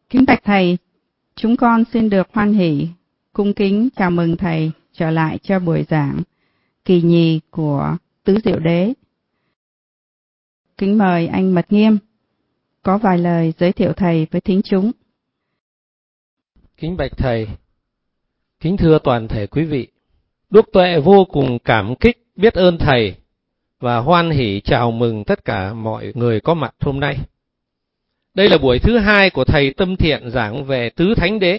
Kính bạch Thầy, chúng con xin được hoan hỷ, cung kính chào mừng Thầy trở lại cho buổi giảng kỳ nhì của Tứ Diệu Đế. Kính mời anh Mật Nghiêm có vài lời giới thiệu Thầy với thính chúng. Kính bạch Thầy, kính thưa toàn thể quý vị, Đức Tuệ vô cùng cảm kích biết ơn Thầy và hoan hỷ chào mừng tất cả mọi người có mặt hôm nay. Đây là buổi thứ hai của Thầy Tâm Thiện giảng về Tứ Thánh Đế.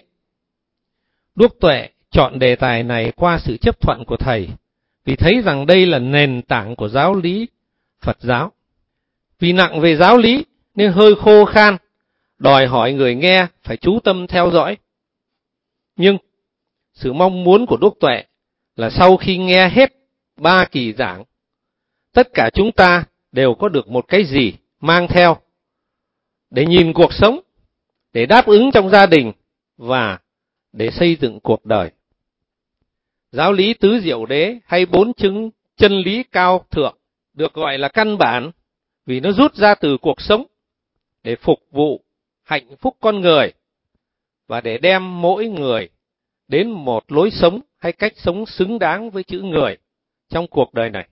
Đức Tuệ chọn đề tài này qua sự chấp thuận của Thầy, vì thấy rằng đây là nền tảng của giáo lý Phật giáo. Vì nặng về giáo lý nên hơi khô khan, đòi hỏi người nghe phải chú tâm theo dõi. Nhưng sự mong muốn của Đức Tuệ là sau khi nghe hết 3 kỳ giảng, tất cả chúng ta đều có được một cái gì mang theo để nhìn cuộc sống, để đáp ứng trong gia đình và để xây dựng cuộc đời. Giáo lý Tứ Diệu Đế hay 4 chứng chân lý cao thượng được gọi là căn bản vì nó rút ra từ cuộc sống để phục vụ hạnh phúc con người và để đem mỗi người đến một lối sống hay cách sống xứng đáng với chữ người trong cuộc đời này.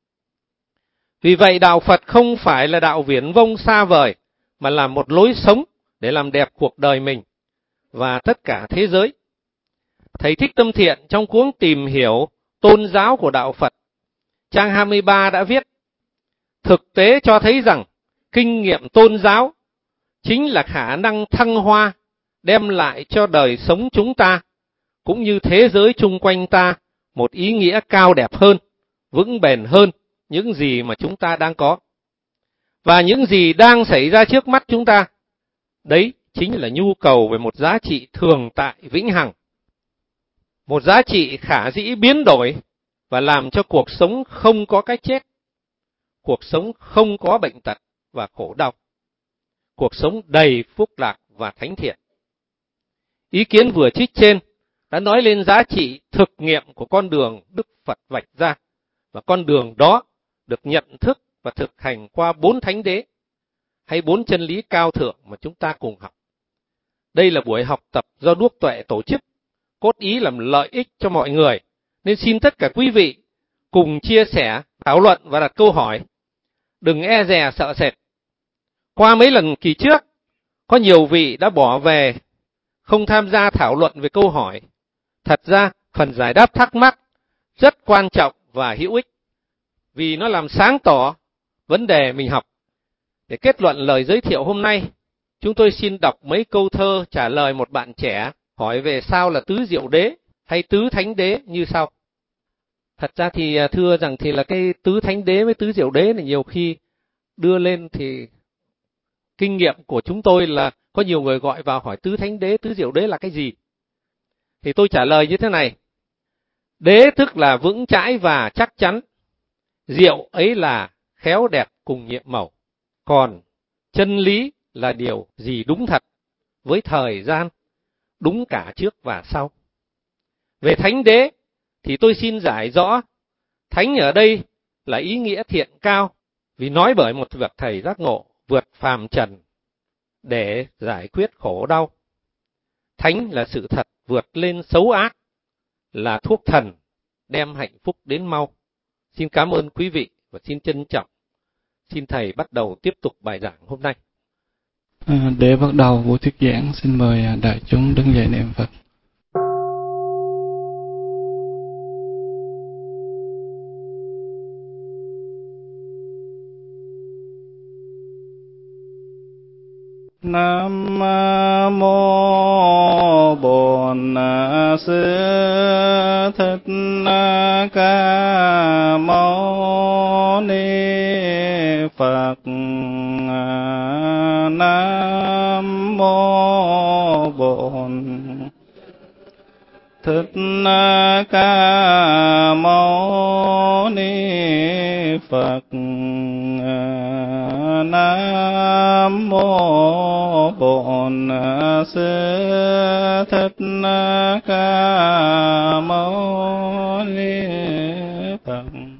Vì vậy đạo Phật không phải là đạo viển vông xa vời, mà là một lối sống để làm đẹp cuộc đời mình và tất cả thế giới. Thầy Thích Tâm Thiện trong cuốn Tìm hiểu tôn giáo của đạo Phật, trang 23 đã viết: thực tế cho thấy rằng kinh nghiệm tôn giáo chính là khả năng thăng hoa đem lại cho đời sống chúng ta cũng như thế giới chung quanh ta một ý nghĩa cao đẹp hơn, vững bền hơn những gì mà chúng ta đang có. Và những gì đang xảy ra trước mắt chúng ta, đấy chính là nhu cầu về một giá trị thường tại vĩnh hằng. Một giá trị khả dĩ biến đổi và làm cho cuộc sống không có cái chết. Cuộc sống không có bệnh tật và khổ đau. Cuộc sống đầy phúc lạc và thánh thiện. Ý kiến vừa trích trên đã nói lên giá trị thực nghiệm của con đường Đức Phật vạch ra, và con đường đó được nhận thức và thực hành qua 4 thánh đế hay 4 chân lý cao thượng mà chúng ta cùng học. Đây là buổi học tập do Đức Tuệ tổ chức, cốt ý làm lợi ích cho mọi người, nên xin tất cả quý vị cùng chia sẻ, thảo luận và đặt câu hỏi. Đừng e dè sợ sệt. Qua mấy lần kỳ trước, có nhiều vị đã bỏ về, không tham gia thảo luận về câu hỏi. Thật ra, phần giải đáp thắc mắc rất quan trọng và hữu ích, vì nó làm sáng tỏ vấn đề mình học. Để kết luận lời giới thiệu hôm nay, chúng tôi xin đọc mấy câu thơ trả lời một bạn trẻ hỏi về sao là Tứ Diệu Đế hay Tứ Thánh Đế như sau. Thật ra thì thưa rằng thì là cái Tứ Thánh Đế với Tứ Diệu Đế này nhiều khi đưa lên thì kinh nghiệm của chúng tôi là có nhiều người gọi vào hỏi Tứ Thánh Đế, Tứ Diệu Đế là cái gì? Thì tôi trả lời như thế này. Đế tức là vững chãi và chắc chắn. Diệu ấy là khéo đẹp cùng nhiệm màu. Còn chân lý là điều gì đúng thật với thời gian, đúng cả trước và sau. Về thánh đế thì tôi xin giải rõ. Thánh ở đây là ý nghĩa thiện cao, vì nói bởi một việc thầy giác ngộ vượt phàm trần để giải quyết khổ đau. Thánh là sự thật vượt lên xấu ác, là thuốc thần đem hạnh phúc đến mau. Xin cảm ơn quý vị và xin trân trọng. Xin thầy bắt đầu tiếp tục bài giảng hôm nay. Để bắt đầu buổi thuyết giảng, xin mời đại chúng đứng dậy niệm Phật. Nam mô Bổn Sư Thích Ca Mâu Ni Phật. Nam mô Bổn Thích Ca Mâu Ni Phật. Nam mô Bổn Sư Thích Ca Mâu Ni Phật.